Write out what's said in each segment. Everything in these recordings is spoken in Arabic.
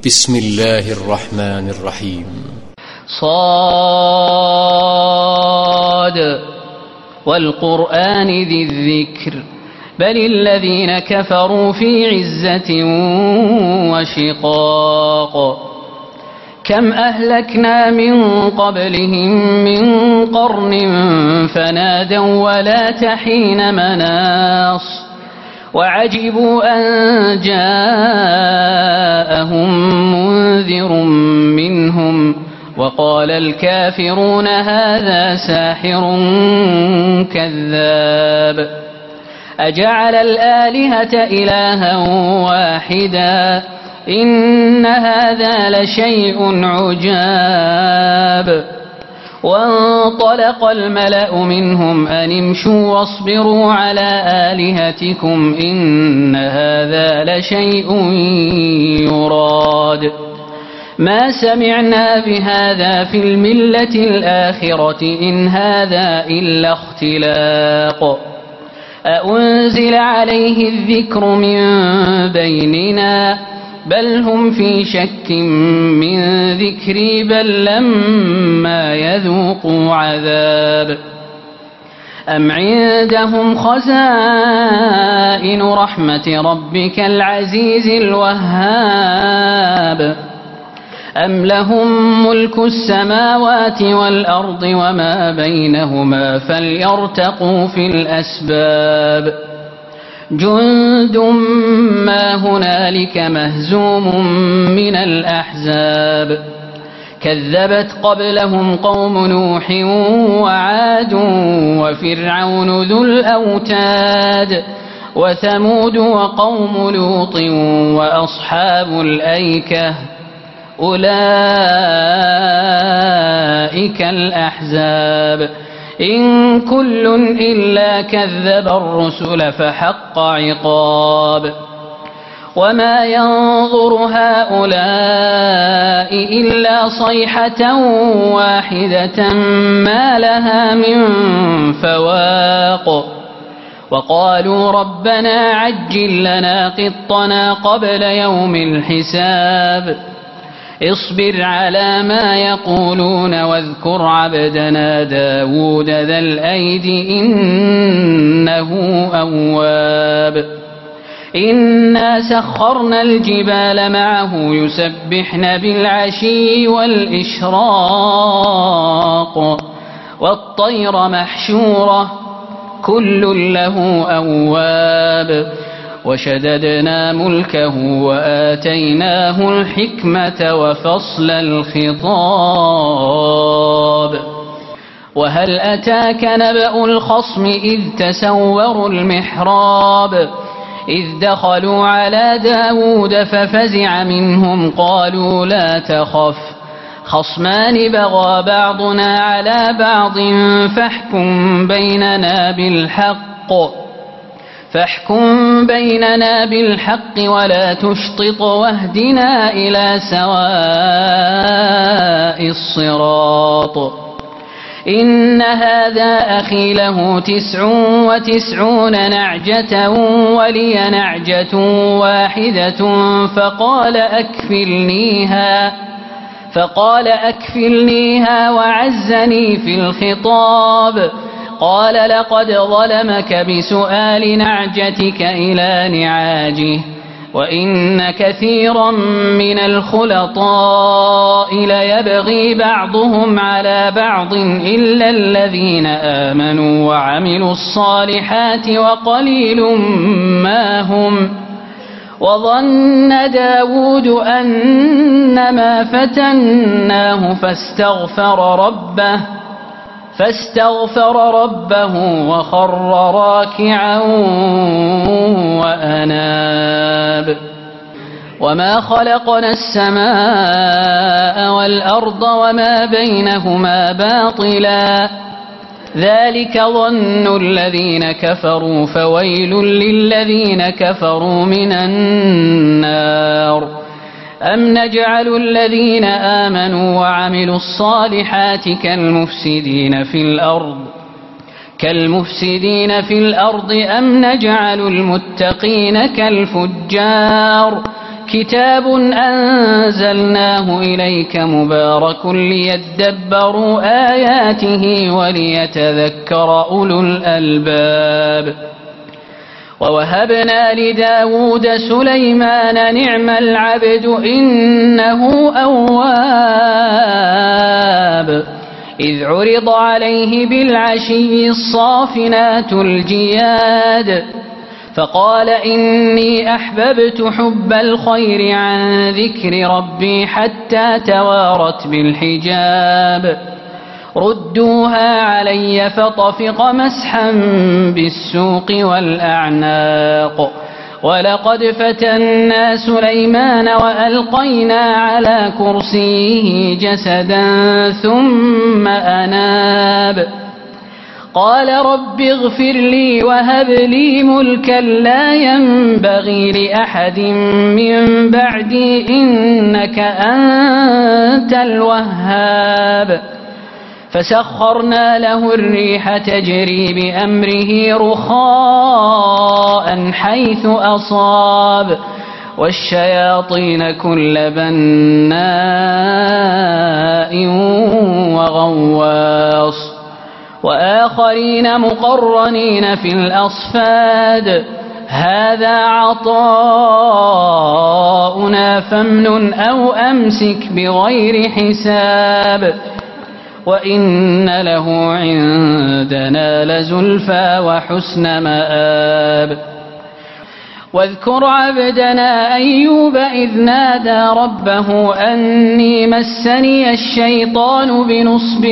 بسم الله الرحمن الرحيم. صاد والقرآن ذي الذكر بل الذين كفروا في عزة وشقاق كم أهلكنا من قبلهم من قرن فنادوا ولا تحين مناص وعجبوا أن جاءهم منذر منهم وقال الكافرون هذا ساحر كذاب أجعل الآلهة إلها واحدا إن هذا لشيء عجاب وانطلق الملأ منهم أن امشوا واصبروا على آلهتكم إن هذا لشيء يراد ما سمعنا بهذا في الملة الآخرة إن هذا إلا اختلاق أأنزل عليه الذكر من بيننا بل هم في شك من ذكري بل لما يذوقوا عذاب أم عندهم خزائن رحمة ربك العزيز الوهاب أم لهم ملك السماوات والأرض وما بينهما فليرتقوا في الأسباب جند ما هنالك مهزوم من الأحزاب كذبت قبلهم قوم نوح وعاد وفرعون ذو الأوتاد وثمود وقوم لوط وأصحاب الأيكة أولئك الأحزاب إن كل إلا كذب الرسل فحق عقاب وما ينظر هؤلاء إلا صيحة واحدة ما لها من فواق وقالوا ربنا عجل لنا قطنا قبل يوم الحساب اصبر على ما يقولون واذكر عبدنا داود ذا الأيد إنه أواب إنا سخرنا الجبال معه يسبحن بالعشي والإشراق والطير محشورة كل له أواب وشددنا ملكه وآتيناه الحكمة وفصل الخطاب وهل أتاك نبأ الخصم إذ تسوروا المحراب إذ دخلوا على داود ففزع منهم قالوا لا تخف خصمان بغى بعضنا على بعض فاحكم بيننا بالحق ولا تشطط واهدنا إلى سواء الصراط إن هذا أخي له 99 نعجة ولي نعجة واحدة فقال أكفلنيها وعزني في الخطاب قال لقد ظلمك بسؤال نعجتك إلى نعاجه وإن كثيرا من الخلطاء ليبغي بعضهم على بعض إلا الذين آمنوا وعملوا الصالحات وقليل ما هم وظن داود أنما فتناه فاستغفر ربه وخر راكعا وأناب وما خلقنا السماء والأرض وما بينهما باطلا ذلك ظن الذين كفروا فويل للذين كفروا من النار أم نجعل الذين آمنوا وعملوا الصالحات كالمفسدين في الأرض أم نجعل المتقين كالفجار كتاب أنزلناه إليك مبارك ليدبروا آياته وليتذكر أولو الألباب ووهبنا لداود سليمان نعم العبد إنه أواب إذ عرض عليه بالعشي الصافنات الجياد فقال إني أحببت حب الخير عن ذكر ربي حتى توارت بالحجاب ردوها علي فطفق مسحا بالسوق والأعناق ولقد فتنا سليمان وألقينا على كرسيه جسدا ثم أناب قال رب اغفر لي وهب لي ملكا لا ينبغي لأحد من بعدي إنك أنت الوهاب فسخرنا له الريح تجري بأمره رخاء حيث أصاب والشياطين كل بناء وغواص وآخرين مقرنين في الأصفاد هذا عطاؤنا فامنن أو أمسك بغير حساب وإن له عندنا لزلفى وحسن مآب واذكر عبدنا أيوب إذ نادى ربه أني مسني الشيطان بنصب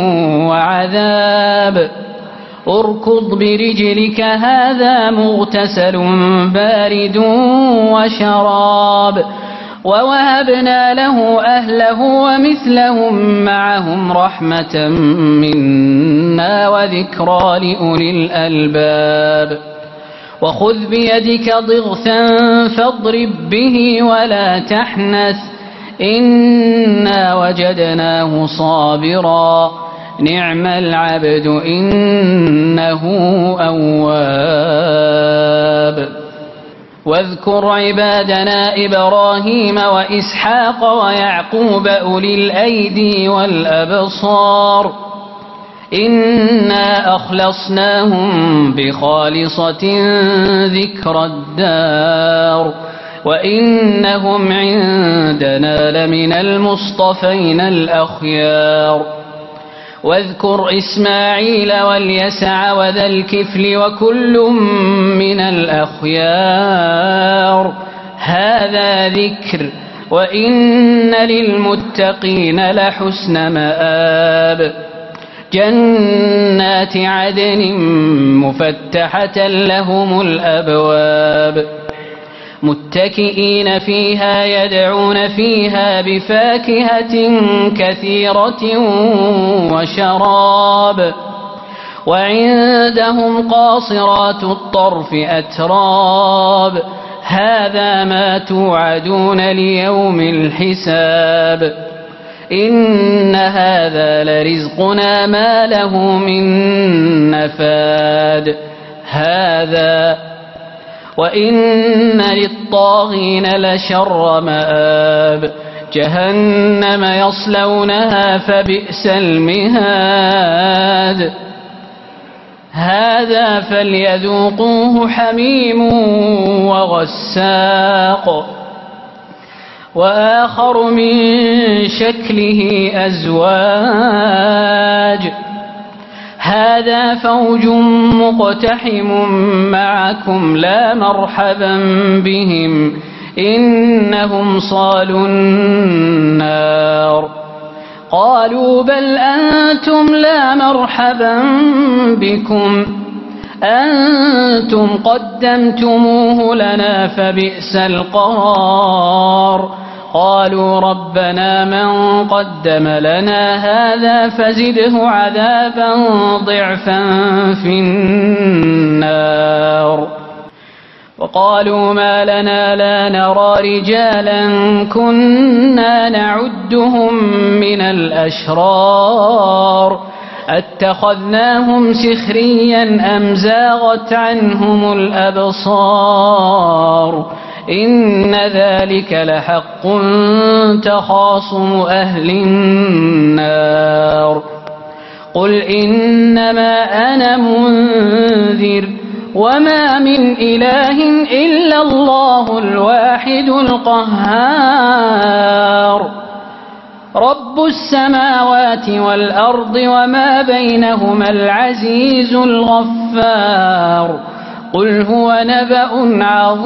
وعذاب اركض برجلك هذا مغتسل بارد وشراب ووهبنا له أهله ومثلهم معهم رحمة منا وذكرى لأولي الألباب وخذ بيدك ضغثا فاضرب به ولا تحنث إنا وجدناه صابرا نعم العبد إنه أواب واذكر عبادنا إبراهيم وإسحاق ويعقوب أولي الأيدي والأبصار إنا أخلصناهم بخالصة ذكر الدار وإنهم عندنا لمن المصطفين الأخيار واذكر إسماعيل واليسع وذا الكفل وكل من الأخيار هذا ذكر وإن للمتقين لحسن مآب جنات عدن مفتحة لهم الأبواب متكئين فيها يدعون فيها بفاكهة كثيرة وشراب وعندهم قاصرات الطرف أتراب هذا ما توعدون ليوم الحساب إن هذا لرزقنا ما له من نفاد هذا وإن للطاغين لشر مآب جهنم يصلونها فبئس المهاد هذا فليذوقوه حميم وغساق وآخر من شكله أزواج هذا فوج مقتحم معكم لا مرحبا بهم إنهم صالوا النار قالوا بل أنتم لا مرحبا بكم أنتم قدمتموه لنا فبئس القرار قالوا ربنا من قدم لنا هذا فزده عذابا ضعفا في النار وقالوا ما لنا لا نرى رجالا كنا نعدهم من الأشرار أتخذناهم سخريا أم زاغت عنهم الأبصار إن ذلك لحق تخاصم أهل النار قل إنما أنا منذر وما من إله إلا الله الواحد القهار رب السماوات والأرض وما بينهما العزيز الغفار قل هو نبأ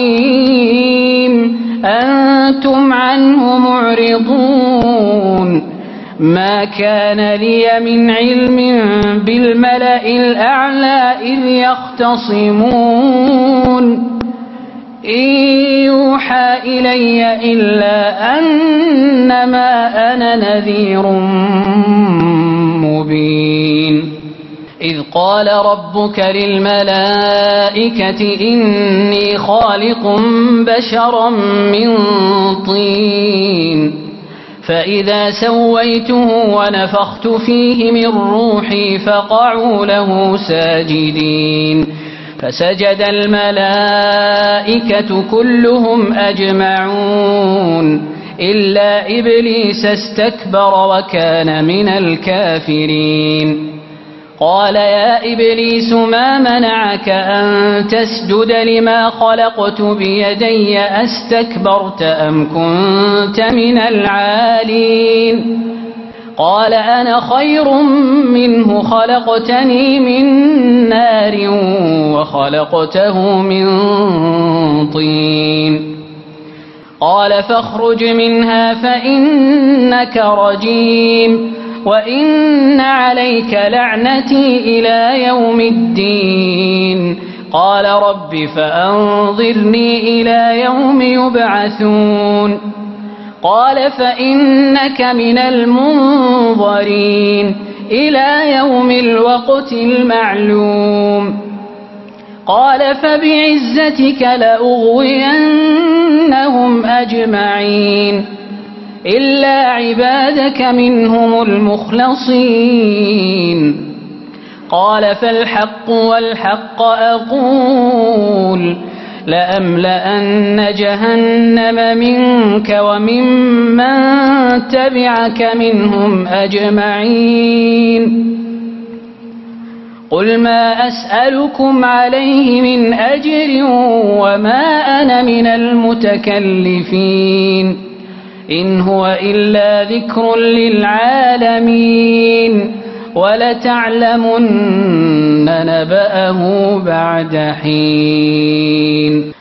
عظيم أنتم عنه معرضون ما كان لي من علم بالملأ الأعلى إذ يختصمون إن يوحى إلي إلا أنما أنا نذير مبين إذ قال ربك للملائكة إني خالق بشرا من طين فإذا سويته ونفخت فيه من روحي فقعوا له ساجدين فسجد الملائكة كلهم أجمعون إلا إبليس استكبر وكان من الكافرين قال يا إبليس ما منعك أن تسجد لما خلقت بيدي أستكبرت أم كنت من العالين قال أنا خير منه خلقتني من نار وخلقته من طين قال فاخرج منها فإنك رجيم وإن عليك لعنتي إلى يوم الدين قال رب فأنظرني إلى يوم يبعثون قال فإنك من المنظرين إلى يوم الوقت المعلوم قال فبعزتك لأغوينهم أجمعين إلا عبادك منهم المخلصين قال فالحق والحق أقول لأملأن جهنم منك وممن تبعك منهم أجمعين قل ما أسألكم عليه من أجر وما أنا من المتكلفين إن هو إلا ذكر للعالمين ولتعلمن نبأه بعد حين